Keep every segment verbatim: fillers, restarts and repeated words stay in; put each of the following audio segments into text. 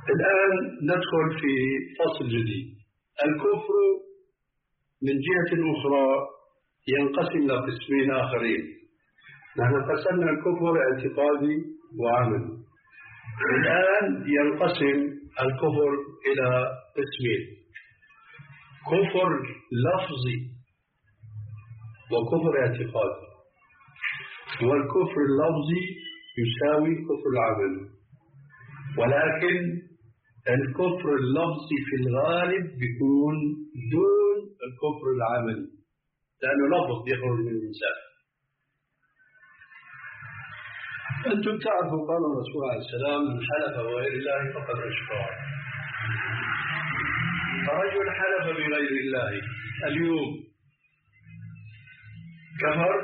الآن ندخل في فصل جديد. الكفر من جهة أخرى ينقسم إلى قسمين آخرين. نحن قسمنا الكفر اعتقادي وعملي. الآن ينقسم الكفر إلى قسمين: كفر لفظي وكفر اعتقادي. والكفر اللفظي يساوي الكفر العملي، ولكن الكفر اللفظي في الغالب بيكون دون الكفر العملي، لأنه لفظ يخرج من الإنسان. أنتم تعرفوا قال الرسول عليه السلام: من حلف بغير الله فقد أشرك. فرجل حلف بغير الله اليوم كفر،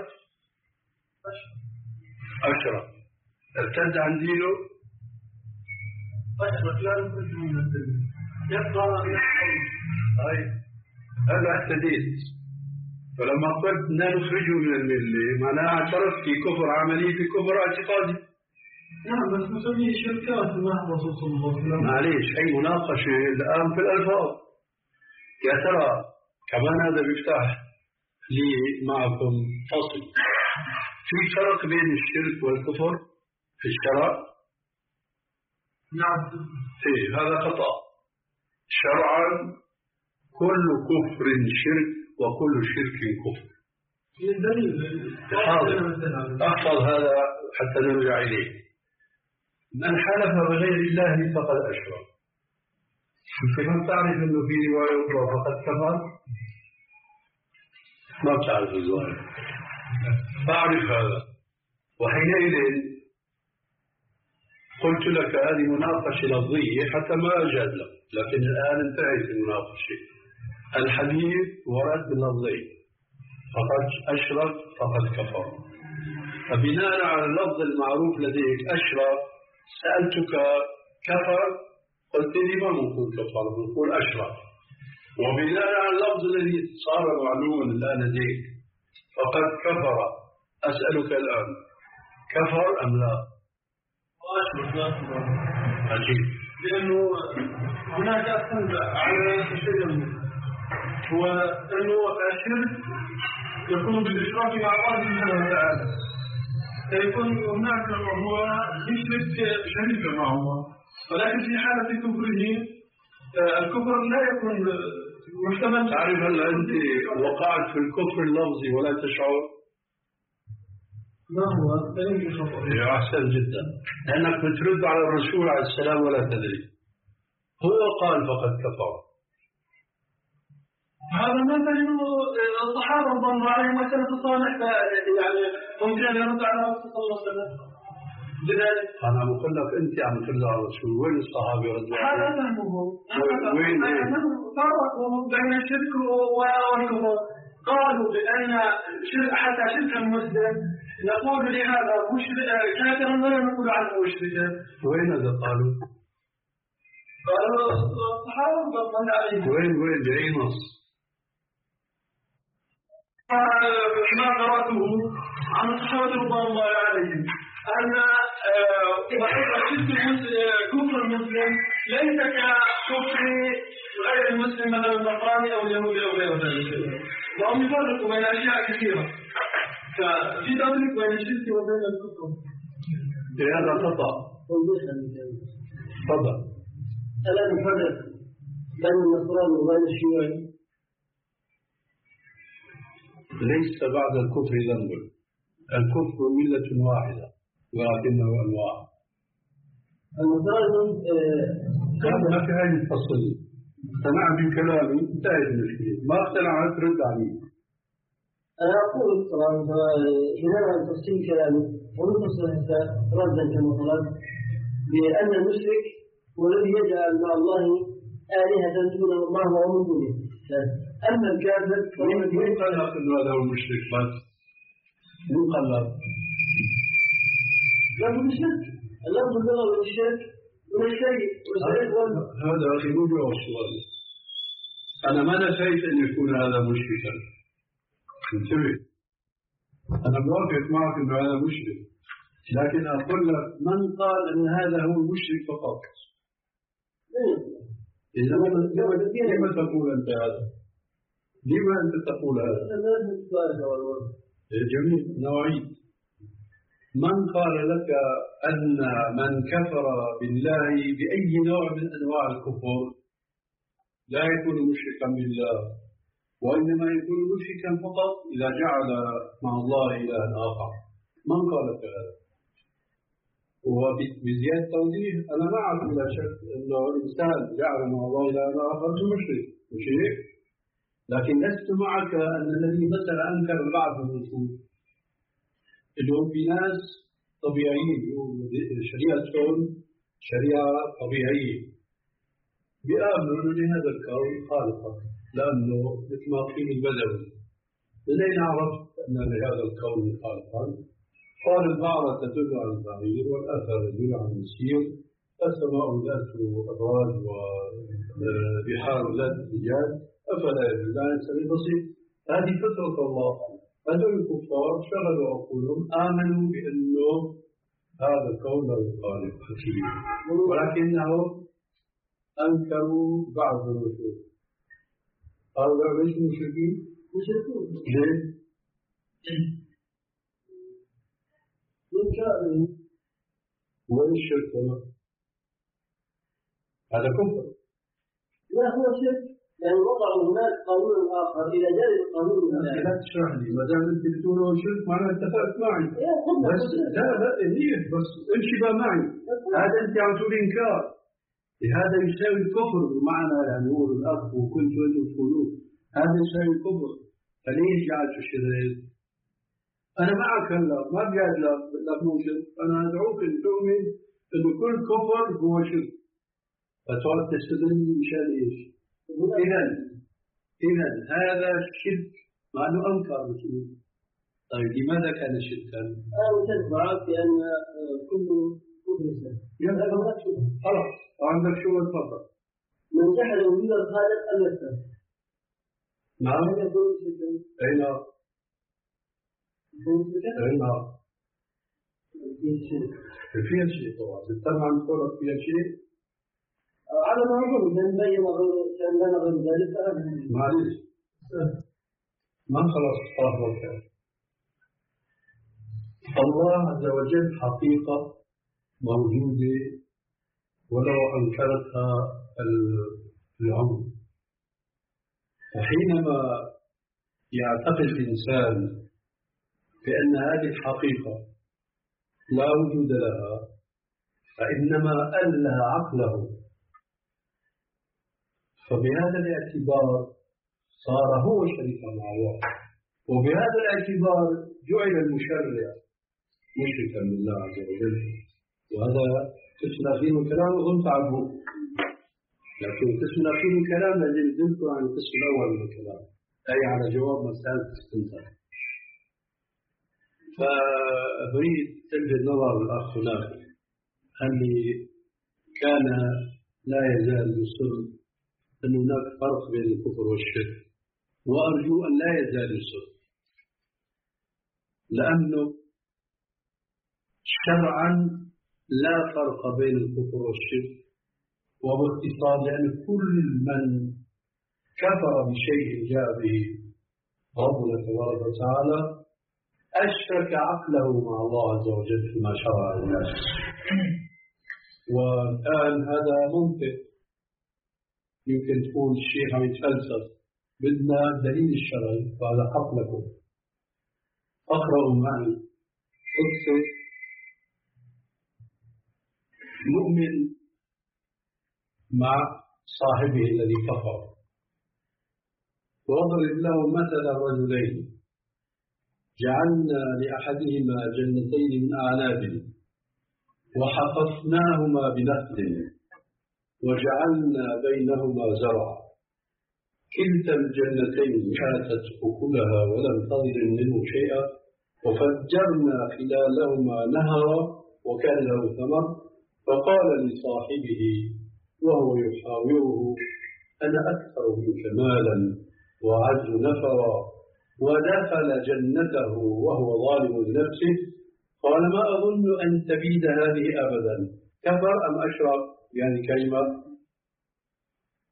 أشرك، ارتد عن دينه، أشرك، لا يخرج من الدين، يبقى أي هذا اعتديت. فلما قلت لا نخرجه من الملة معناها اعترف في كفر عملي في كفر اعتقادي. نعم بس نسميه شركات مع الرسول صلى الله عليه وسلم. معليش، هي مناقشة الآن في الألفاظ. يا ترى كمان هذا بيفتح لي معكم فصل. في فرق بين الشرك والكفر في الشرع؟ نعم. في هذا خطأ. شرعا كل كفر شرك وكل شرك كفر. حاضر، احفظ هذا حتى نرجع إليه. من حلف بغير الله فقد أشرك. كيف تعرف أنه في رواية أخرى فقد كفر؟ ما بتعرف الرواية. بعرف هذا، وحينئذ قلت لك هذه مناقشة لفظية حتى ما أجاد لك، لكن الآن انتهت المناقشة. الحديث ورد باللفظين: فقد أشرك فقد كفر. فبناء على اللفظ المعروف لديك أشرك، سألتك كفر، قلت لي ما نقول كفر، نقول أشرك. وبناء على اللفظ الذي صار معلوما الآن لديك فقد كفر، أسألك الآن كفر أم لا؟ أشرك لا كفر. عجيب. لأنه هناك أصلا على شيء هو أنه الشرك يكون بالإشراك مع الله سبحانه وتعالى، فيكون هناك هو يشرك شريكا مع الله. ولكن في حالة كفره الكفر لا يكون محتمل. تعرف هل أنت وقعت في الكفر اللفظي ولا تشعر؟ ما هو فإنك خطأ. أحسن جدا، لأنك بترد على الرسول عليه السلام ولا تدري. هو قال فقد كفر. هذا ما فهمه الصحابة رضي الله عنهم وسلف الصالح، يعني ممكن أن يرد على الرسول صلى الله عليه وسلم. لذلك أنا بقول لك أنت عم ترد على الرسول، وين الصحابة ردوا عليه؟ هذا فهمه. وين فرقوا بين الشرك والكفر. قالوا بأن حتى شرك المسلم نقول لهذا كافرا ولا نقول عنه مشركا. وين هذا قالوا؟ قالوا الصحابة رضي الله عليهم. وين وين بأي نص؟ ما قرأته عن الصحابة رضي الله عليهم أن كفر المسلم ليس ككفر غير المسلم مثل النصراني أو اليهودي أو غير ذلك، وهم يفرقوا بين أشياء كثيرة، ففي تفريق بين الشرك وبين الكفر. هذا خطأ. تفضل. ألا نفرق بين النصراني وبين الشيوعي؟ ليس بعد الكفر ذنب. الكفر ملة واحدة ولكنه أنواع. النصراني هذا ما في هذه الفصل. اقتنع بكلامي انتهت المشكلة، ما اقتنعت رد عليه. أنا أقول طبعا بناء على تفصيل كلامي ونفصل ردا كما طلبت بأن المشرك هو الذي يجعل مع الله آلهة دون الله ومن دونه. أما الكافر من قال لك أنه هذا هو المشرك بس؟ من قال لك؟ لفظ الشرك، اللفظ اللغوي للشرك من الشيء هذا أخي مو جواب السؤال. أنا ما نفيت أن يكون هذا مشركا، انتبه، أنا موافق معك أن هذا مشرك، لكن أقول لك من قال أن هذا هو المشرك فقط؟ إذا لما تقول أنت هذا؟ لما أنت تقول هذا؟ جميل. نوعيد. من قال لك أن من كفر بالله بأي نوع من أنواع الكفر لا يكون مشركا بالله، وإنما يكون مشركا فقط إذا جعل مع الله إلها آخر؟ من قال لك هذا؟ وبزيادة توضيح أنا ما أعرف لا شك أنه الإنسان جعل مع الله إلها آخر مشرك مشرك، لكن لست معك أن الذي مثلا أنكر بعض النصوص اللي هم في ناس طبيعيين شريعتهم شريعة طبيعية بيآمنوا لهذا الكون خالقا، لأنه مثل ما قيل البدوي من أين عرفت أن لهذا الكون خالقا؟ قال البعرة تدل على البعير والأثر يدل على المسير، السماء ذات أبراج وبحار ذات رجال أفلا يدل على الإنسان البسيط. هذه فطرة الله. هذول الكفار شغلوا عقولهم آمنوا بأنه هذا الكون له خالق حكيم، ولكنهم أنكروا بعض النصوص. قالوا ليش مشركين؟ مشركون. ليه؟ وين الشرك هنا؟ هذا كفر. لا هو شرك، يعني وضعوا هناك قانون آخر إلى جانب القانون الإسلامي. لا تشرح لي، ما دام أنت بتقول هو شرك معناه اتفقت معي. بس لا لا ليه بس امشي بقى معي. هذا أنت عم تقول إنكار. هذا يساوي الكفر بمعنى يعني يقول الأخ وكنت أنتم تقولون هذا يساوي الكفر. فليش جعلت الشرك؟ أنا معك هلا ما قاعد لك موجود، أنا أدعوك أن تؤمن أن كل كفر هو شرك. فتقعد تستدل مشان إيش؟ إذا إذا هذا الشرك مع أنه أنكر مسلم. طيب لماذا كان شركا؟ أنا متفق بأن كل كفر خلاص عندك شو تفضل. من جحد وجود الخالق المثل. نعم. أي نعم. أي نعم. فيها شيء طبعا. تستمع عن قولك فيها شيء. على ما أقول من بين كان لنا غير ذلك. معلش. ما خلاص طاف وكذا. الله عز وجل حقيقة موجودة ولو أنكرتها العمر. وحينما يعتقد الإنسان بأن هذه الحقيقة لا وجود لها فإنما أله عقله، فبهذا الاعتبار صار هو شريكا مع الله، وبهذا الاعتبار جعل المشرع مشركا بالله عز وجل. وهذا قسم الأخير من الكلام وهم تعبوا، لكن القسم الأخير من الكلام الذي يدلكم عن القسم الأول من الكلام أي على جواب مسألة الاستنتاج. فأريد تلفت نظر الأخ هناك أني كان لا يزال يصر أن هناك فرق بين الكفر والشرك، وأرجو أن لا يزال يصر، لأنه شرعا لا فرق بين الكفر والشرك، وباختصار لأن كل من كفر بشيء جاء به ربنا تبارك وتعالى أشرك عقله مع الله عز وجل فيما شرع الناس. والآن هذا منطق، يمكن تقول الشيخ عم يتفلسف، بدنا الدليل الشرعي، وهذا حق لكم. اقرأوا معي قصة مؤمن مع صاحبه الذي كفر، واضرب له مثل رجلين جعلنا لأحدهما جنتين من أعناب وحففناهما بنخل وجعلنا بينهما زرعا، كلتا الجنتين آتت أكلها ولم تظلم منه شيئا، وفجرنا خلالهما نهرا وكان له ثمر، فقال لصاحبه وهو يحاوره أنا أكثر منك مالا وأعز نفرا، ودخل جنته وهو ظالم لنفسه قال ما أظن أن تبيد هذه أبدا. كفر أم أشرك؟ يعني كلمة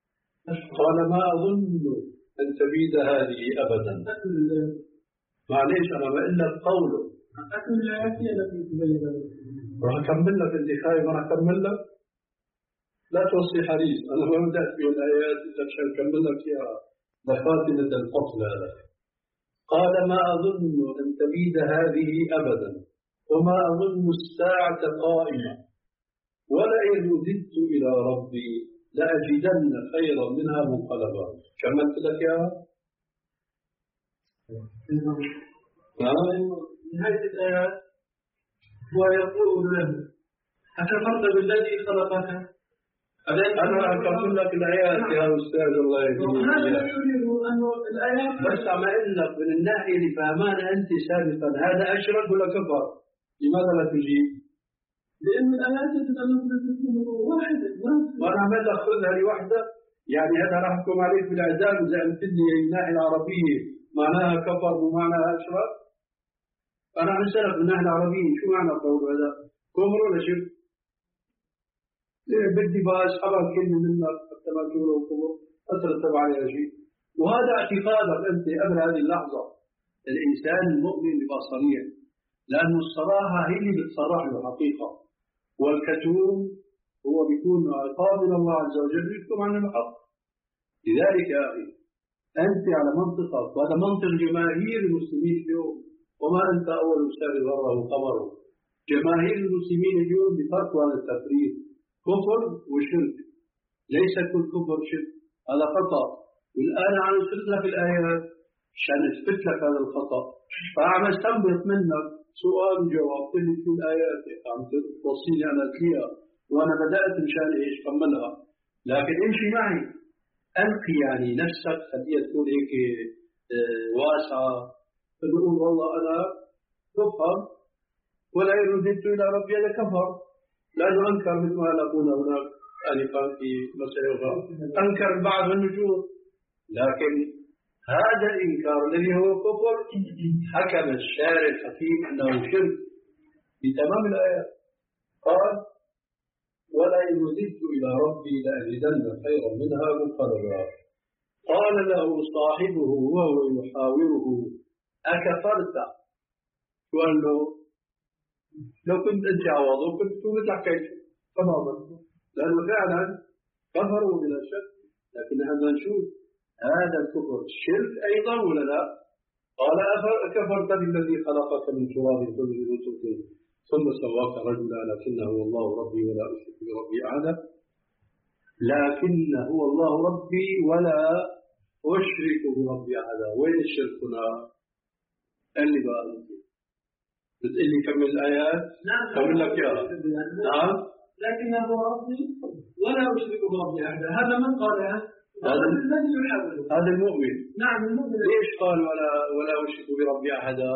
قال ما أظن أن تبيد هذه أبدا. معليش أنا بقول لك قوله أكل الآيات التي تبين ذلك. راح أكمل لك أنت خايف راح أكمل لك. لا توصي حديث أنا ما بدأت في الآيات إلا عشان أكمل لك إياها. لخاتمة الفصل هذا. قال ما أظن أن تبيد هذه أبدا وما أظن الساعة قائمة ولئن رددت إلى ربي لأجدن خيرا منها منقلبا. كملت لك يا نهاية الآيات ويقول له أكفرت بالذي خلقك؟ أنا أكمل لك الآيات يا أستاذ الله يهديك. هذا يريد أن الآيات بس أما لك من الناحية اللي فهمانة أنت سابقا هذا أشرك ولا كفر؟ لماذا لا تجيب؟ لأن الآيات تتكلم واحدة. وأنا عمال أخذها لوحدة يعني هذا راح أحكم عليك بالإعدام إذا قلت لي الناحية العربية معناها كفر ومعناها أشرك. أنا عم أسألك من الناحية العربية شو معنى قول هذا؟ كفر ولا شرك؟ بدي بس أبغى كلمة منك حتى ما تقولوا كفر أترتب عليها شيء. وهذا اعتقادك أنت قبل هذه اللحظة. الإنسان المؤمن يبقى صريح لأن الصراحة هي اللي بتصرح له حقيقة. والكتوم هو بيكون عقاب من الله عز وجل يكتم عن الحق. لذلك يا أخي أنت على منطقك وهذا منطق جماهير المسلمين اليوم وما أنت أول أستاذ ذره قمره. جماهير المسلمين اليوم بترك هذا التفريق كفر وشرك. ليس كل كفر شرك هذا خطأ. والآن عم نثبت لك الآيات عشان أثبت لك هذا الخطأ. فعم استنبط منك سؤال وجواب كل في الآيات عم توصيني أنا فيها وأنا بدأت مشان إيش كملها. لكن امشي معي ألقي يعني نفسك خليها تكون هيك واسعة. تقول والله أنا بفهم ولا رددت إلى ربي هذا كفر. لأنه أنكر مثل ما يقولون هناك آنفا في مسألة أخرى أنكر بعض النجوم. لكن هذا الإنكار الذي هو كفر حكم الشارع الحكيم أنه شرك بتمام الآيات. قال ولئن رددت إلى ربي لأجدن خيرا منها منقلبا. قال له صاحبه وهو يحاوره أكفرت؟ قال له لو كنت أنت عوضه كنت مثل حكيت تماما لأنه فعلا كفروا بلا شك. لكن هذا نشوف هذا الكفر الشرك أيضا ولا لا؟ قال أكفرت بالذي خلقك من تراب ثم من نطفة ثم سواك رجلا لكنه الله ربي ولا أشرك بربي أحدا. لكنه هو الله ربي ولا أشرك بربي أحدا. وين الشرك هنا؟ اللي بقى بتقول لي كمل الآيات؟ نعم كمل لك يا نعم. لكنه هو ربي ولا أشرك بربي أحدا. هذا من قالها؟ هذا الذي يحاول. هذا المؤمن. نعم المؤمن. ليش قال ولا ولا أشرك بربي أحدا؟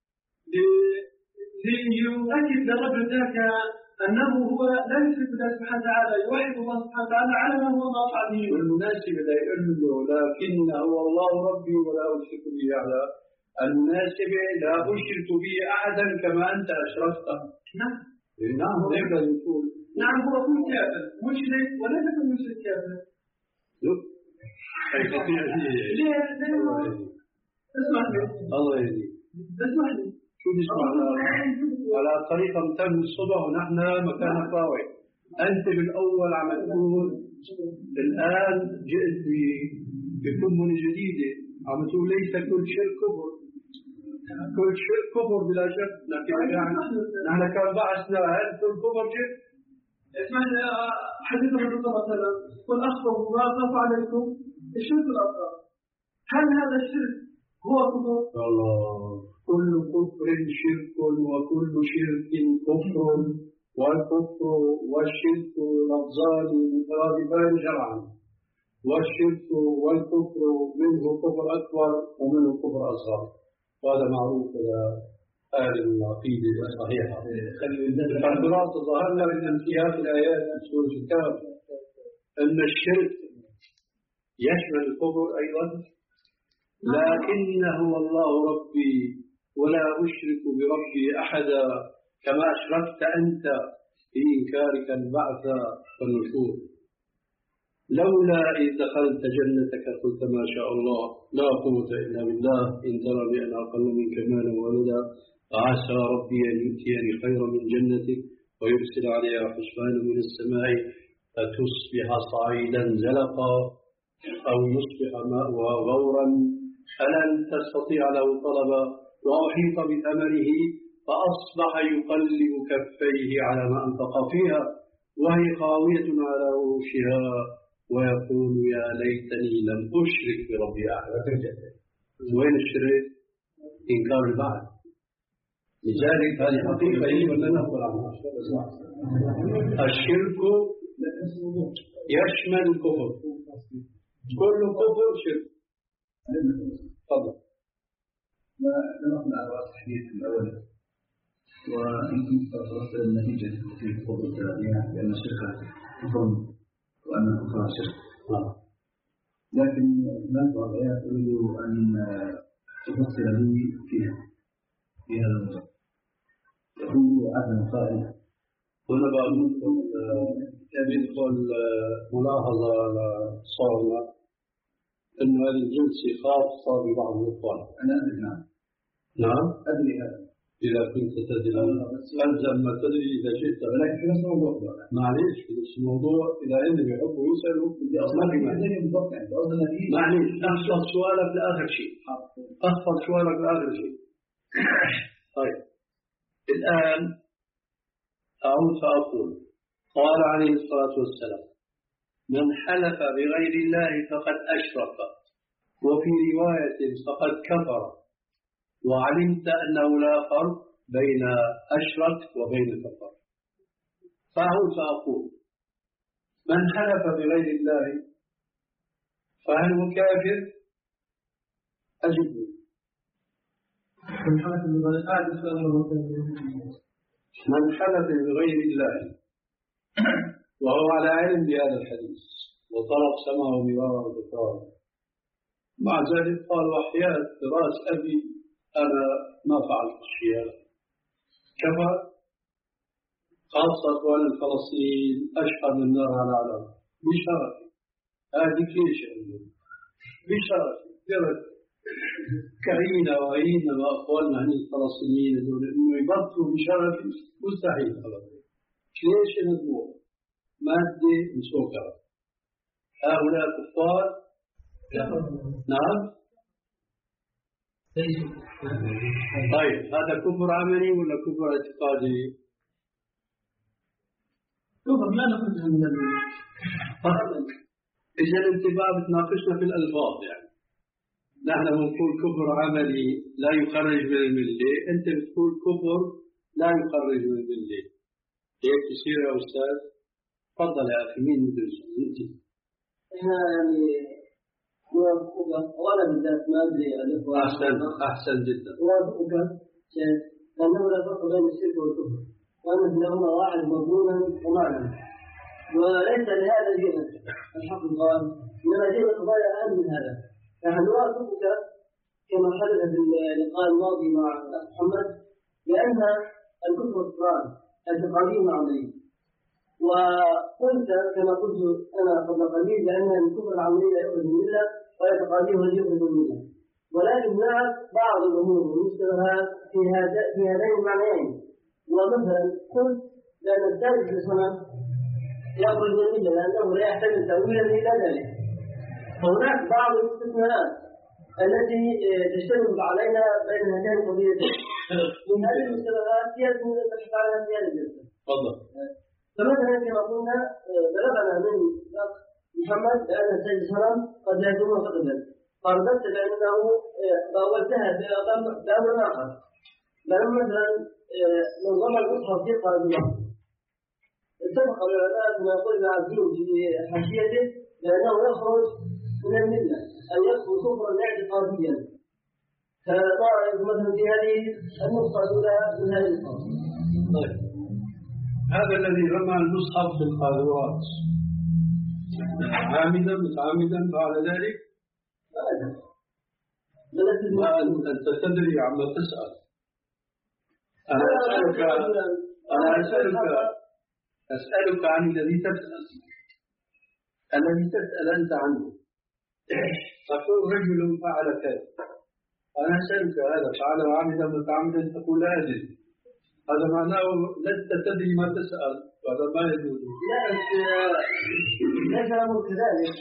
ليؤكد للرجل ذاك أنه هو لا يشرك بالله سبحانه وتعالى يوحد الله سبحانه وتعالى على ما هو ما فعله. والمناسب لا يقول له لكنه هو الله ربي ولا أشرك به أحدا. المناسبة لا أشرك به أحدا كما أنت أشركت. نعم. نعم نقدر نقول. نعم هو كل كافر مشرك ولا يكون مشرك كافر. ليه؟ اسمح لي. الله يهديك. اسمح لي. شو نسمع على طريقة تم الصبح ونحن مكان الطاوع. أنت بالأول عم تقول الآن جئت بكمنة جديدة عم تقول ليس كل شرك كفر. كل شرك كفر بلا شك. لكن نحن كان بحثنا هل كل كفر شرك؟ اسمح لي حديث الرسول صلى الله عليه وسلم قل أخبر ما خاف عليكم الشرك الأصغر. هل هذا الشرك هو كفر؟ الله. كل كفر شرك وكل شرك كفر والكفر والشرك لفظان مترادفان شرعا. والشرك والكفر منه كفر أكبر ومنه كفر أصغر. وهذا معروف إلى أهل العقيدة الصحيحة. فالدراسة ظهر لنا من أمثلة الآيات في سورة الكهف أن الشرك يشمل الكفر أيضا. لكنه الله ربي ولا أشرك بربي أحدا كما أشركت أنت في إنكارك البعث والنشور. لولا إذ دخلت جنتك قلت ما شاء الله لا قوة إلا بالله إن ترني أنا أقل منك مالا وولدا فعسى ربي أن يؤتيني خيرا من جنتك ويرسل عليها حسبانا من السماء فتصبح صعيدا زلقا أو يصبح ماؤها غورا فلن تستطيع له طلبا وأحيط بثمره فأصبح يقلب كفيه على ما أنفق فيها وهي خاوية على عروشها ويقول يا ليتني لم أشرك بربي أحدا. وين الشرك؟ إنكار البعث. لذلك هذه حقيقة ولا نقول عنها؟ الشرك يشمل الكفر، كل كفر شرك. تفضل. ونقل على الحديث الأول ويمكن توصل النتيجة في قبل بها بأن الشرك كفر وأن الكفر شرك. لكن هناك بعض الآيات أريد أن تفصل لي فيها في هذا الموضوع. يقول عدم قائل هنا بعض يدخل ملاحظة على صورنا أن هذه الجلسة خاصة ببعض الإخوان. أنا أدري. نعم نعم أدري هذا. إذا كنت تدري ألزم ما تدري إذا شئت، ولكن في نفس الموضوع معليش في نفس الموضوع. إذا اللي بيحبوا يسألوا بدي أصلا في معنى بالضبط يعني قصدنا فيه. معليش أخفض سؤالك لآخر شيء، أخفض سؤالك لآخر شيء. طيب الآن أعود فأقول قال عليه الصلاة والسلام من حلف بغير الله فقد أشرك، وفي رواية فقد كفر، وعلمت أنه لا فرق بين أشرك وبين كفر. فأعود فأقول من حلف بغير الله فهل هو كافر؟ أجب. من حلف بغير الله وهو على علم بهذا الحديث وطرق سمعه مرارا وتكرارا، مع ذلك قال وحياة راس أبي أنا ما فعلت الشيء كفى، خاصة أخوان الفلسطين أشهر من النار على علم بشرف. هذه كيش بشرف درجة كعينا وعينا وأخواننا هني الفلسطينيين دول إنه يبطلوا بشرف مستحيل أبدا. ليش نذبوه؟ مادة مسكرة. هؤلاء كفار. نعم. طيب هذا كفر عملي ولا كفر اعتقادي؟ كفر لا نخرجه من الملة. إذا الانتباه بتناقشنا في الألفاظ يعني. نحن بنقول كفر عملي لا يخرج من الملة، أنت بتقول كفر لا يخرج من الملة. هيك تصير يا أستاذ؟ تفضل يا أخي مين يدرس؟ أنت. إحنا يعني وأنا بالذات ما أدري الإخوة. أحسن أحسن جدا. وأوافقك لأنه لا فرق بين الشرك والكفر، وأن بينهما واحد مضمونا ومعنى، وليس لهذا جهة الحق قال إنما جهة القضايا أهم من هذا. نحن نوافقك كما حدث في اللقاء الماضي مع محمد بأن الكفر كفران اعتقادي وعملي، وقلت كما قلت أنا قبل قليل بأن الكفر العملي لا يخرج من الملة واعتقادي هو يخرج من الملة، ولكن هناك بعض الأمور والمشتبهات في هذا في هذين المعنيين. ومثلا قلت بأن الثالث في الصنم يخرج من الملة لأنه لا يحتمل تأويلا إلى ذلك. فهناك بعض الاستثناءات التي تشتبه علينا بين هاتين القضيتين. من هذه المشتبهات هي التي عليها في هذه الجلسة. تفضل. فمثلا كما قلنا بلغنا من محمد بأن السيد صنم قد لا يكون معتقدا، فرددت بأنه باولتها بأمر آخر. لما مثلا نظام المصحف في قادمة اتفق العلماء بما يقول ابن عبدين في حاشيته لأنه يخرج من الملة أي يكفر كفرا اعتقاديا. فرأيت مثلا في هذه النقطة الأولى من هذه النقطة. طيب هذا الذي رمى المصحف في القاذورات عامدا متعمدا بعد ذلك؟ ما أنت تدري عما تسأل. أنا أسألك أنا أسألك أسألك عن الذي تسأل. الذي تسأل أنت عنه. تقول رجل فعل كذا، أنا أسألك هذا فعل عمدا متعمدا تقول لا أدري، هذا معناه لست تدري ما تسأل، وهذا ما يجوز. لا ليس الأمر كذلك،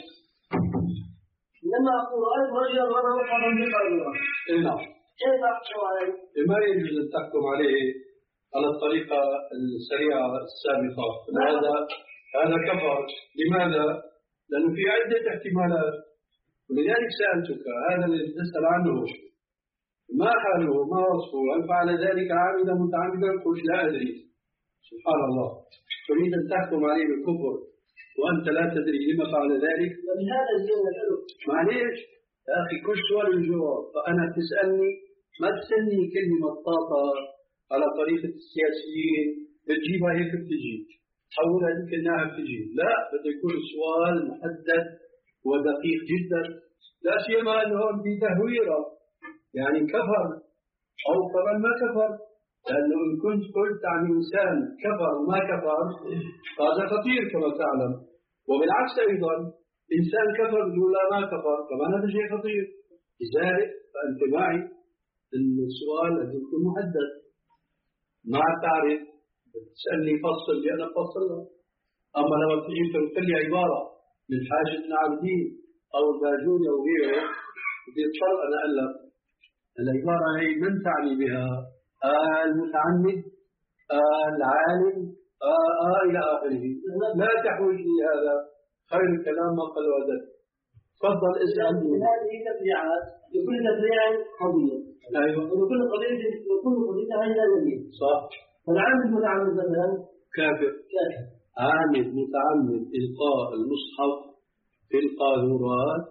إنما أقول رأيت رجلا مرة وقعا بقلبه. نعم. كيف أحكم عليه؟ ما يجوز أن تحكم عليه على الطريقة السريعة السابقة. هذا هذا كفر. لماذا؟ لأنه في عدة احتمالات، ولذلك سألتك هذا الذي تسأل عنه ما حاله ما وصفه، هل فعل ذلك عامدا متعمدا؟ قلت لا أدري. سبحان الله، تريد أن تحكم عليه بالكفر وأنت لا تدري لما فعل ذلك. ولهذا اليوم الحلو معليش يا أخي، كل سؤال الجواب. فأنا تسألني ما تسألني كلمة طاقة على طريقة السياسيين بتجيبها هيك بتجي، تحولها هذيك إنها بتجي. لا، بده يكون سؤال محدد ودقيق جدا، لا سيما أنه في تهويرة يعني كفر أو كمان ما كفر، لأنه إن كنت قلت عن إنسان كفر وما كفر هذا خطير كما تعلم، وبالعكس أيضا إنسان كفر يقول لا ما كفر كمان هذا شيء خطير. لذلك فأنت معي أن السؤال الذي يكون محدد، ما تعرف تسألني فصل لأنا فصلها. أما لو تجيب تقول لي عبارة من حاجة بن عابدين أو الباجوني أو غيره بدي أتصل أنا أقول لك العبارة هي من تعني بها؟ آه المتعمد، آه العالم، آه, آه إلى آخره. لا تحوج لي هذا، خير الكلام ما قل وزد. تفضل اسأل. هذه تفريعات، لكل تفريع قضية. أيوة. ولكل قضية وكل قضية هذا دليل. صح. فالعامل المتعمد مثلا كافر. كافر. عامل متعمد إلقاء المصحف في القاذورات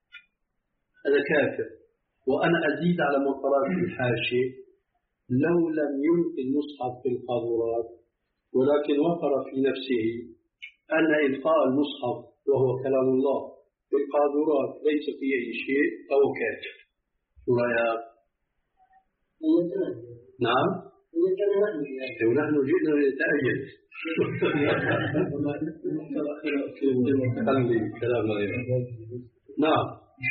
هذا كافر. وأنا أزيد على ما قرأت في الحاشية، لو لم يلقي المصحف في القاذورات ولكن وقر في نفسه أن إلقاء المصحف وهو كلام الله في القاذورات ليس فيه أي شيء فهو كافر. رأيك؟ نعم. ونحن جئنا لنتأيد. كلام غير. نعم.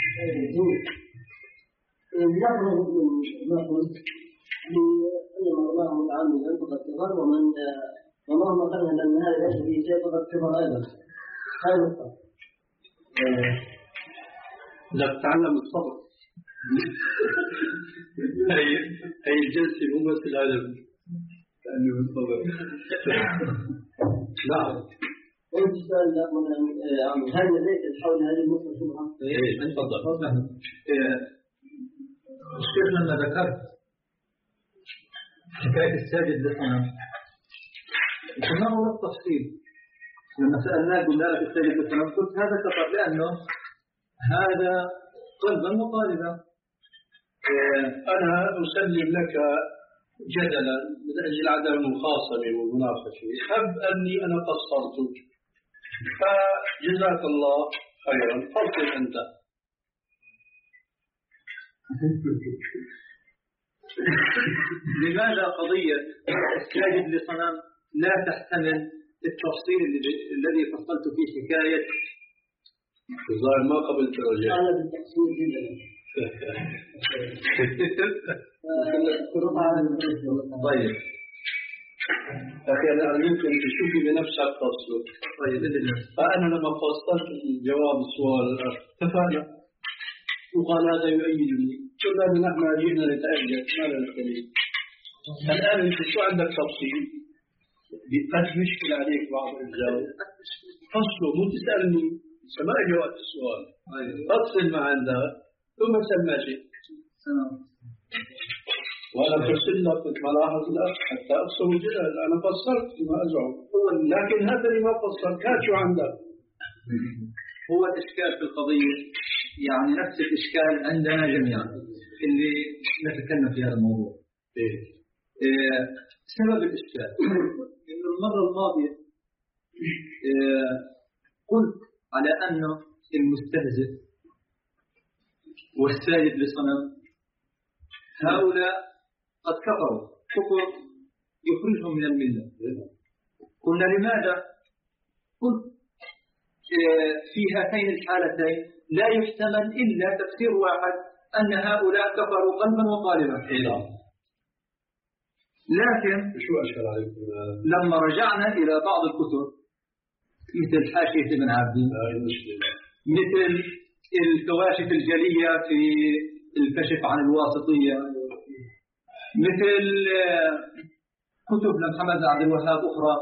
يفرغ من نقول لأن الله متعمدا فقد كفر، ومن وما هو مثلا أن هذا ليس فيه شيء فقد كفر أيضا. هذا الصبر. لا تتعلم الصبر. هي هي الجلسة مو بس الأدب، لأنه الصبر. نعم. وأنت سؤال هل لديك حول هذه النقطة شبهة؟ إيه تفضل. الشيخ لما ذكرت حكاية الساجد للصنم وما هو التفصيل؟ لما سألناه قلنا لك الساجد للصنم قلت هذا كفر لأنه هذا قلبا وقالبا. أنا أسلم لك جدلا من أجل عدم المخاصمة والمناقشة، حب أني أنا قصرت فجزاك الله خيرا، فصل أنت. لماذا قضية الساجد لصنم لا تحتمل التفصيل الذي فصلت فيه حكاية؟ الظاهر ما قبلت رجع. أنا بالتفصيل جدا. طيب أخي أنا يمكن تشوفي بنفسك فصلك. طيب فأنا لما فصلت الجواب السؤال اتفقنا وقال هذا يؤيدني، قلنا نحن جئنا نتأجل ماذا نستفيد. الآن أنت شو عندك تفصيل؟ قد يشكل عليك بعض الجواب فصله، مو تسألني ما جواب السؤال، فصل ما عندك ثم سمى شيء. وأنا فصل لك ملاحظ لك حتى أقصر الجدل. أنا فصلت فيما أزعم، لكن هذا اللي ما فصلت هات شو عندك. هو الإشكال في القضية يعني نفس الإشكال عندنا جميعا اللي نتكلم في هذا الموضوع. إيه؟ إيه سبب الإشكال إنه المرة الماضية إيه قلت على أنه المستهزئ والساجد لصنم هؤلاء قد كفروا كفر يخرجهم من الملة. قلنا لماذا؟ قلت في هاتين الحالتين لا يحتمل إلا تفسير واحد، أن هؤلاء كفروا قلبا وقالبا. لكن شو أشكال عليكم لما رجعنا إلى بعض الكتب مثل حاشية ابن عبدي، مثل الكواشف الجلية في الكشف عن الواسطية، مثل كتب لمحمد بن عبد الوهاب أخرى،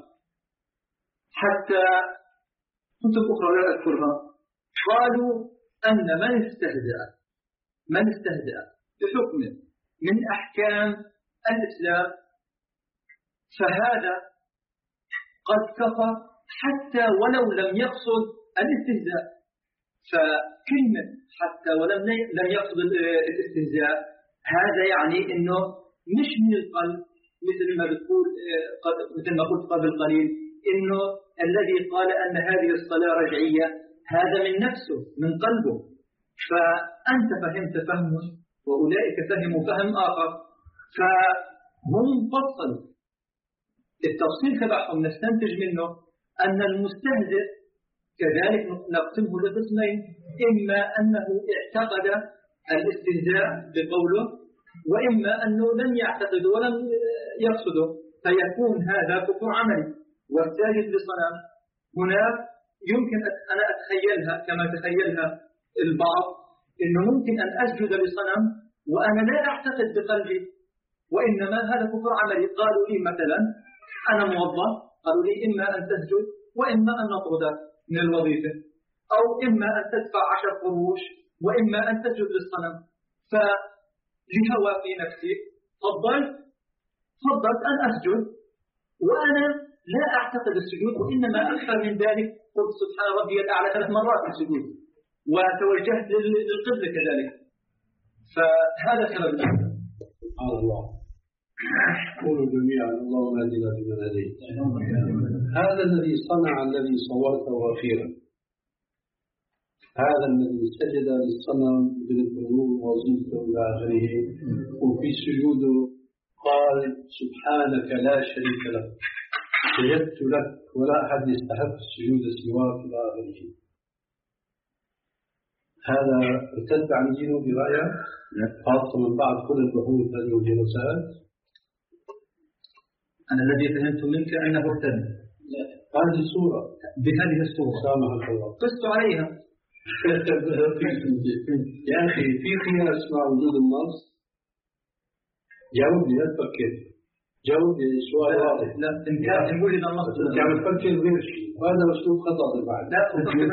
حتى كتب أخرى لا أذكرها، قالوا أن من استهزأ من استهزأ بحكم من أحكام الإسلام فهذا قد كفر حتى ولو لم يقصد الاستهزاء. فكلمة حتى ولم لم يقصد الاستهزاء هذا يعني إنه مش من القلب، مثل ما بتقول مثل ما قلت قبل قليل إنه الذي قال أن هذه الصلاة رجعية هذا من نفسه من قلبه. فأنت فهمت فهمه وأولئك فهموا فهم آخر، فهم فصلوا التفصيل تبعهم. نستنتج منه أن المستهزئ كذلك نقسمه لقسمين، إما أنه اعتقد الاستهزاء بقوله، وإما أنه لم يعتقد ولم يقصده، فيكون هذا كفر عملي. والساجد لصنم هناك يمكن أنا أتخيلها كما تخيلها البعض، إنه ممكن أن أسجد لصنم وأنا لا أعتقد بقلبي، وإنما هذا كفر عملي. قالوا لي مثلا أنا موظف، قالوا لي إما أن تسجد وإما أن نطردك من الوظيفة، أو إما أن تدفع عشر قروش وإما أن تسجد للصنم. فلهوى في نفسي فضلت فضلت أن أسجد وأنا لا أعتقد السجود، وإنما أكثر من ذلك قلت سبحان ربي الأعلى ثلاث مرات في السجود، وتوجهت للقبلة كذلك. فهذا سبب سبحان الله. قولوا جميعا اللهم اهدنا فيمن هديت. هذا الذي صنع الذي صورته أخيرا، هذا الذي سجد للصنم بالقلوب وظيفته إلى آخره، وفي سجوده قال سبحانك لا شريك لك، سجدت لك ولا أحد يستحق السجود سواك إلى آخره. هذا ارتد عن دينه برأيه، خاصة من بعد كل البحوث هذه والدراسات. أنا الذي فهمت منك أنه ارتد هذه الصورة بهذه الصورة، سامحك الله، قست عليها. يا أخي في قياس مع وجود النص. جاوبني لا تفكر، جاوبني سؤال واضح. لا إن كان إن وجد النص أنت عم تفكر غير شيء، وهذا أسلوب خطأ بعد. لا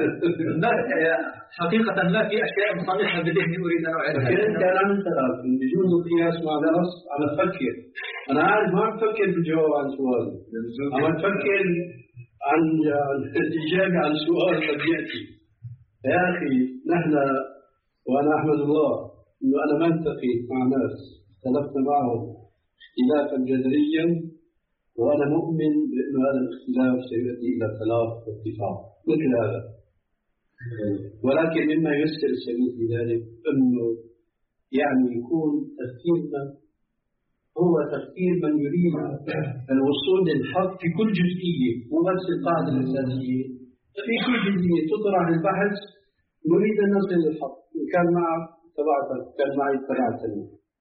حقيقة ما في أشياء مصنفة بذهني أريد أن أعرفها. أنت الآن أنت بجوز القياس مع النص. أنا أفكر، أنا عارف ما بفكر بالجواب عن سؤال، أنا بفكر عن الإجابة عن سؤال قد يأتي. يا أخي نحن وأنا أحمد الله إنه أنا ما التقيت مع ناس اختلفنا معهم اختلافا جذريا، وأنا مؤمن بأن هذا الاختلاف سيؤدي إلى خلاف واتفاق مثل هذا. ولكن مما يسر السبيل في ذلك أنه يعني يكون تفكيرنا هو تفكير من يريد الوصول للحق في كل جزئية، مو بس القاعدة الأساسية، في كل جزئية تطرح البحث نريد أن نصل للحق. كان معك تبعتك، كان معي تبعتني،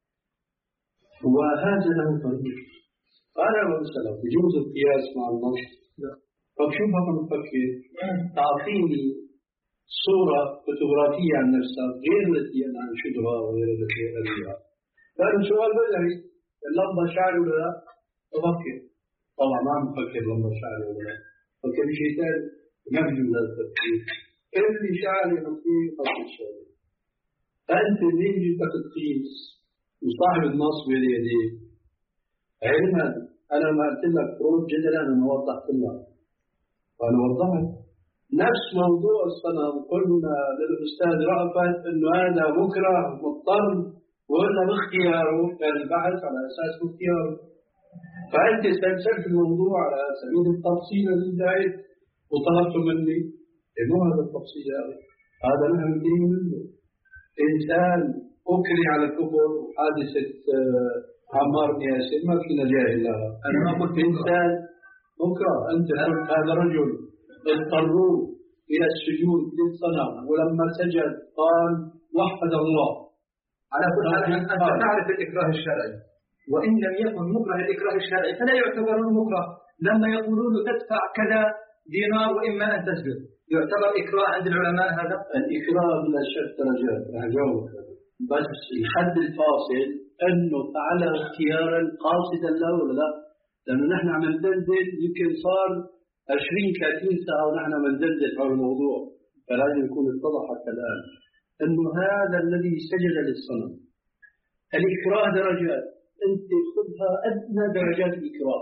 وهذا له طريق. أنا مثلا بجوز القياس مع النص. طب شو بقى نفكر؟ تعطيني صورة فوتوغرافية عن نفسك غير التي أنا أنشدها وغير التي أريدها. لأن السؤال بدأي اللمبة شعري ولا لا؟ أفكر. طبعا ما عم بفكر لمبة شعري ولا لا، فكر بشيء ثاني ما بجوز هذا التفكير. اللي شعري نصير قصد الشعري. فأنت منين جبتك تقيس وصاحب النص بين يديك؟ علما أنا ما قلت لك روح جدلا، أنا ما وضحت لك، وأنا وضحت نفس موضوع الصنم. قلنا للأستاذ رأفت إنه هذا مكره مضطر ولا باختياره، كان البحث على أساس باختياره. فأنت استنسلت الموضوع على سبيل التفصيل للداعي وطلبت مني إنه هذا التفصيل هذا نحن ندين منه. إنسان أكري على الكفر حادثة عمار بن ياسر ما في نجاة لها. أنا ما قلت إنسان مكره، أنت قلت هذا رجل اضطروه إلى السجود للصنم ولما سجد قال وحد الله. على كل حال أنت تعرف الإكراه الشرعي، وإن لم يكن مكره الإكراه الشرعي فلا يعتبر مكره. لما يقولون تدفع كذا دينار وإما أن تسجد، يعتبر إكراه عند العلماء هذا؟ الإكراه بلا شك درجات، أجاوب. بس الحد الفاصل أنه فعل اختيارا قاصدا له ولا لا؟ لأنه نحن عم ندلدل يمكن صار عشرين ثلاثين ساعة ونحن عم ندلدل على الموضوع، فلازم يكون اتضح حتى الآن أنه هذا الذي سجد للصنم. الإكراه درجات، أنت خذها أدنى درجات الإكراه.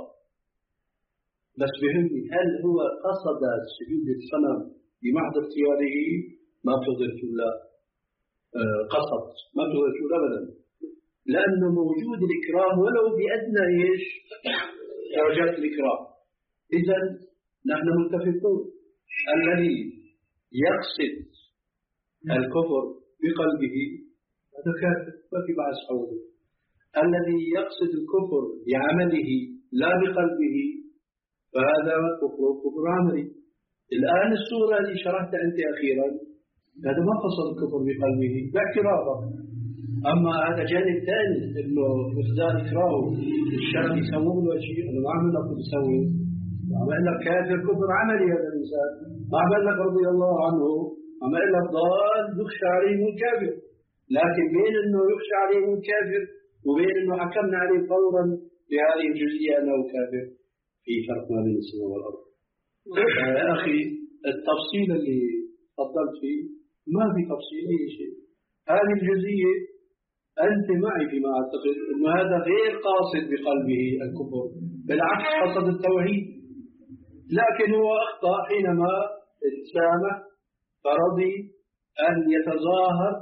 بس بهمني هل هو قصد السجود للصنم بمحض اختياره؟ ما قدرت ولا آه قصد، ما قدرت ولا أبدا، لأنه موجود الإكراه ولو بأدنى إيش درجات الإكراه. إذا نحن متفقون الذي يقصد الكفر بقلبه هذا كافر ما في بعض حوله، الذي يقصد الكفر بعمله لا بقلبه فهذا كفر كفر عملي. الآن السورة اللي شرحتها أنت أخيرا هذا ما قصد الكفر بقلبه باعترافه. أما هذا جانب ثاني إنه إخزاء إكراهه الشرع يسوون له شيء، أنا ما عم نقول يسوي، ما عم لك كافر كفر عملي هذا الإنسان، ما عم لك رضي الله عنه، ما عم لك ضال يخشى عليه من كافر. لكن بين إنه يخشى عليه من كافر وبين إنه حكمنا عليه فورا بهذه الجزئية أنه كافر في فرق ما بين السماء والأرض. يا أخي التفصيل اللي فضلت فيه ما في تفصيل أي شيء. هذه الجزئية أنت معي فيما أعتقد أنه هذا غير قاصد بقلبه الكفر، بالعكس قصد التوحيد، لكن هو أخطأ حينما سامح فرضي أن يتظاهر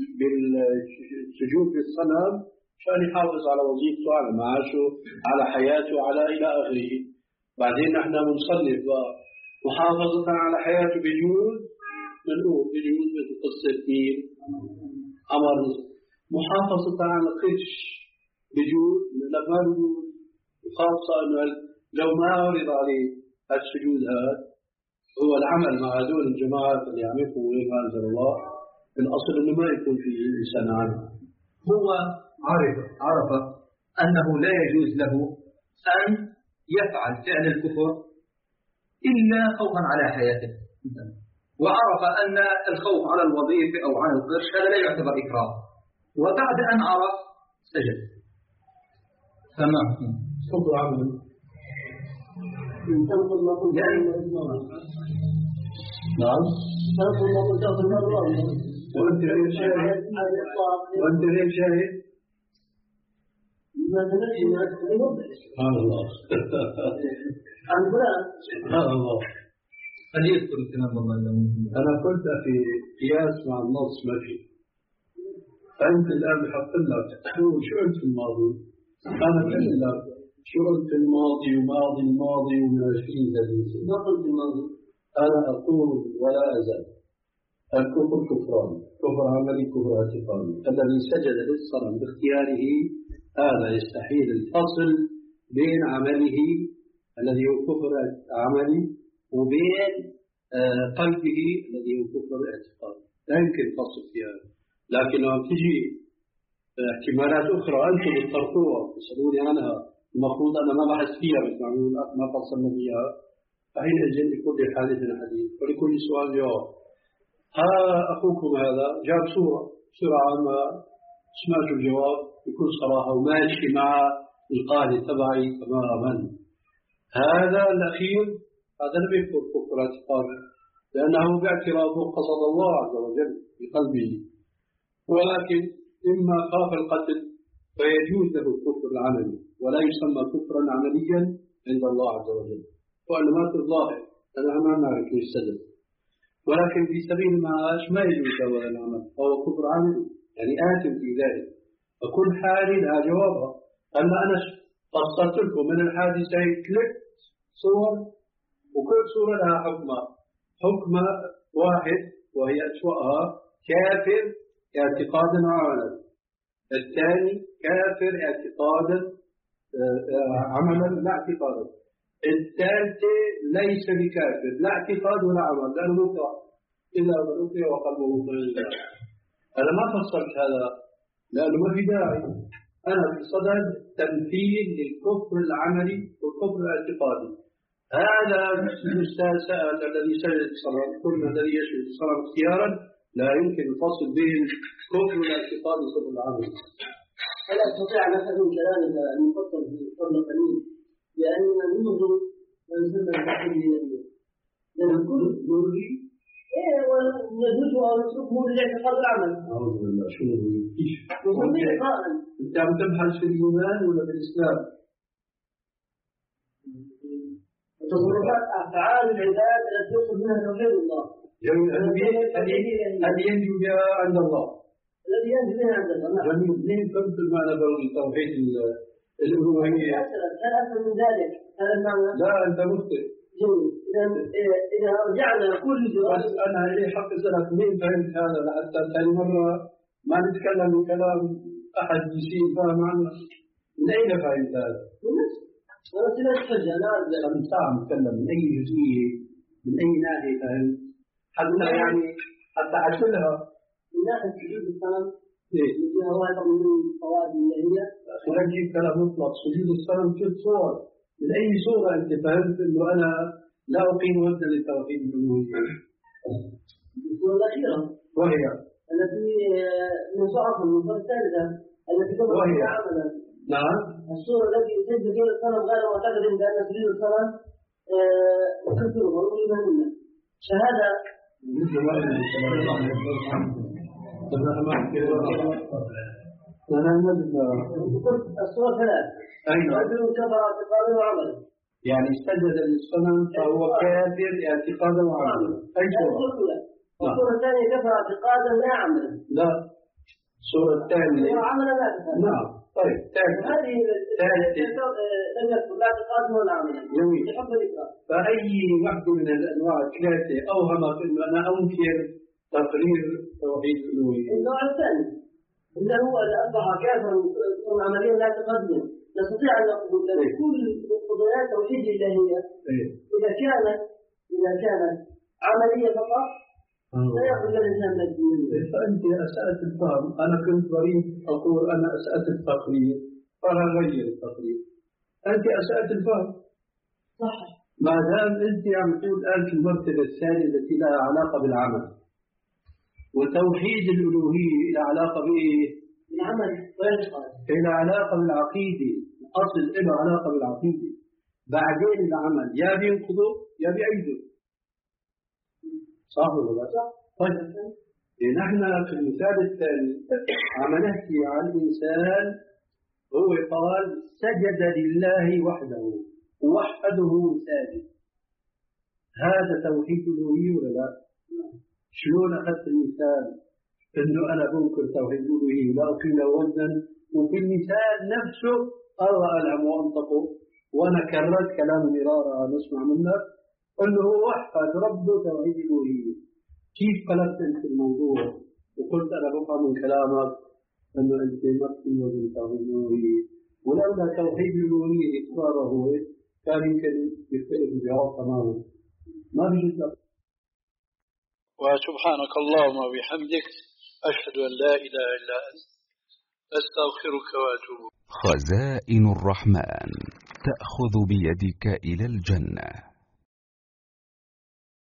بالسجود للصنم عشان يحافظ على وظيفته، على معاشه، على حياته، على إلى آخره. بعدين نحن بنصنف محافظة على حياته بجوز منقول بجوز مثل قصة دين أمر، محافظة على القش بجوز لا ما بجوز، وخاصة أنه لو ما عرض عليه السجود هذا هو العمل مع هذول الجماعات اللي عم يقوموا غير ما أنزل الله، الأصل أنه ما يكون في إنسان عنه. هو عرف عرف أنه لا يجوز له أن يفعل فعل الكفر إلا خوفا على حياته، وعرف أن الخوف على الوظيفة أو على القرش هذا لا يعتبر إكراه، وبعد أن عرف سجد. تمام. صدر عمل تنقل ما قلت نعم تنقل ما قلت في المرة وأنت غير شاهد وأنت غير شاهد ما تنجي ما تنجي سبحان الله عن فلان سبحان الله. هل يذكر الكلام والله؟ أنا قلت في قياس مع النص ما في، فأنت الآن بحط لك شو قلت في الماضي؟ أنا قلت لك شو قلت في الماضي وماضي الماضي ومن عشرين سنة. ما قلت الماضي. أنا أقول ولا أزال الكفر كفران، كفر عملي كفر اعتقادي. الذي سجد للصنم باختياره هذا يستحيل الفصل بين عمله الذي هو كفر عملي وبين قلبه الذي هو كفر اعتقادي، لا يمكن فصل في هذا. لكن لو تجي احتمالات أخرى أنتم اخترتوها تسألوني عنها المفروض أنا ما بحث فيها بس ما فصلنا فيها، فحينئذ لكل حادث حديث ولكل سؤال جواب. ها أخوكم هذا جاب صورة صورة عامة سمعت الجواب بكل صراحة وماشي مع القاعدة تبعي تماما. هذا الأخير هذا لم يكفر كفر اعتقادي لأنه باعتراضه قصد الله عز وجل بقلبه، ولكن إما خاف القتل فيجوز له الكفر العملي ولا يسمى كفرا عمليا عند الله عز وجل، وعلمات الظاهر أنا ما نعرف السبب، ولكن في سبيل المعاش ما يجوز له العمل فهو كفر عملي يعني آثم في ذلك. فكل حالي لها جوابها. أما أنا فصلت لكم من الحادثة ثلاث صور وكل صورة لها حكمة، حكمة واحد وهي أسوأها كافر اعتقادا وعملا، الثاني كافر اعتقادا عملا لا اعتقادا، الثالثة ليس بكافر لا اعتقاد ولا عمل لأنه مكره إلا من أكره وقلبه مطمئن. أنا ما فصلت هذا لأنه ما في داعي. أنا في صدد تمثيل للكفر العملي والكفر الاعتقادي. هذا الأستاذ سأل الذي سجد الصلاة قلنا الذي يشهد الصلاة اختيارا لا يمكن الفصل بين كفر الاعتقاد وكفر العمل. هل أستطيع أن أفهم كلامك المفصل في قبل قليل لأننا ننظر ما يسمى التحليلية لأن كل نوري إيه ونجوزه أو نتركه للاعتقاد العمل. أعوذ بالله شو نقول؟ وسميه قائل. أنت عم تبحث في الإيمان ولا في الإسلام؟ تصرفات أفعال العباد التي يقصد منها توحيد الله. جميل. هل ينجو بها عند الله؟ الذي ينجو بها عند الله. جميل. منين فهمت المعنى ضروري توحيد الألوهية؟ هل أفهم من ذلك هذا المعنى؟ لا أنت مخطئ. جميل. إذا إذا رجعنا كل جواب. بس أنا لي حق أسألك منين فهمت هذا لحتى ثاني مرة ما نتكلم من كلام أحد يصير فاهم عنه. من أين فهمت هذا؟ أنا سمعت حجة أنا أرجع. أنا ساعة نتكلم من أي جزئية من أي ناحية فهمت؟ حتى يعني حتى أحسنها. من ناحية سجود الصنم. إيه. فيها واحد من القواعد الإلهية. ولا تجيب كلام مطلق سجود الصنم كل صور. من أي صورة أنت فهمت إنه أنا لا أقيم وزنا للتوحيد الألوهية؟ الصورة الأخيرة. وهي التي من صعب من الصورة الثالثة التي تبقى فيها عملا. نعم. الصورة التي يسجد فيها الصنم غير معتقد بأن سجود الصنم كفر وظلم منا. فهذا مثل ما أنا قلت الصورة ثلاث. أين؟ رجل كفر اعتقادا وعملا. يعني سجد للصنم فهو كافر اعتقادا وعملا. أي صورة؟ الصورة الثانية كفر اعتقادا لا عملا. لا. الصورة الثانية. وعملا لا كفر. نعم. طيب. ثالث. هذه لم يكن لا اعتقادا ولا عملا. جميل. بحب الإكراه. فأي واحدة من الأنواع الثلاثة أوهمت إنه أنا أنكر تقرير توحيد الألوهية. النوع الثاني اللي هو إذا أصبح كافرا عمليا لا تقدم نستطيع أن نقول أن كل قضايا توحيد الإلهية إذا كانت إذا كانت عملية فقط لا يأخذ الإنسان مجنون. فأنت أسأت الفهم. أنا كنت ضريب أقول أنا أسأت التقرير فأنا غير التقرير. أنت أسأت الفهم. صح. ما دام أنت عم تقول الآن في المرتبة الثانية التي لها علاقة بالعمل وتوحيد الألوهية إلى علاقة بإيه؟ بالعمل غير القادم. إلى علاقة بالعقيدة. الأصل إله علاقة بالعقيدة. بعدين العمل يا بينقضه يا بيعيده. صح ولا لا؟ طيب. نحن في المثال الثاني عم نحكي عن إنسان هو قال سجد لله وحده ووحده ساجد. هذا توحيد الألوهية ولا لا؟ شلون أخذت المثال إنه أنا بنكر توحيد الألوهية لا أقيم وزنا وفي المثال نفسه الله ألهم وأنطقه وأنا كررت كلام مرارا نسمع منك إنه هو وحد ربه توحيد الألوهية. كيف قلبت أنت الموضوع وقلت أنا بفهم من كلامك إنه أنت ما تقيم وزن توحيد الألوهية ولولا توحيد الألوهية إقراره كان يمكن يختلف الجواب تماما. ما بيجوز لك. وسبحانك اللهم وبحمدك أشهد أن لا إله إلا أنت أستغفرك وأتوب. خزائن الرحمن تأخذ بيدك إلى الجنة.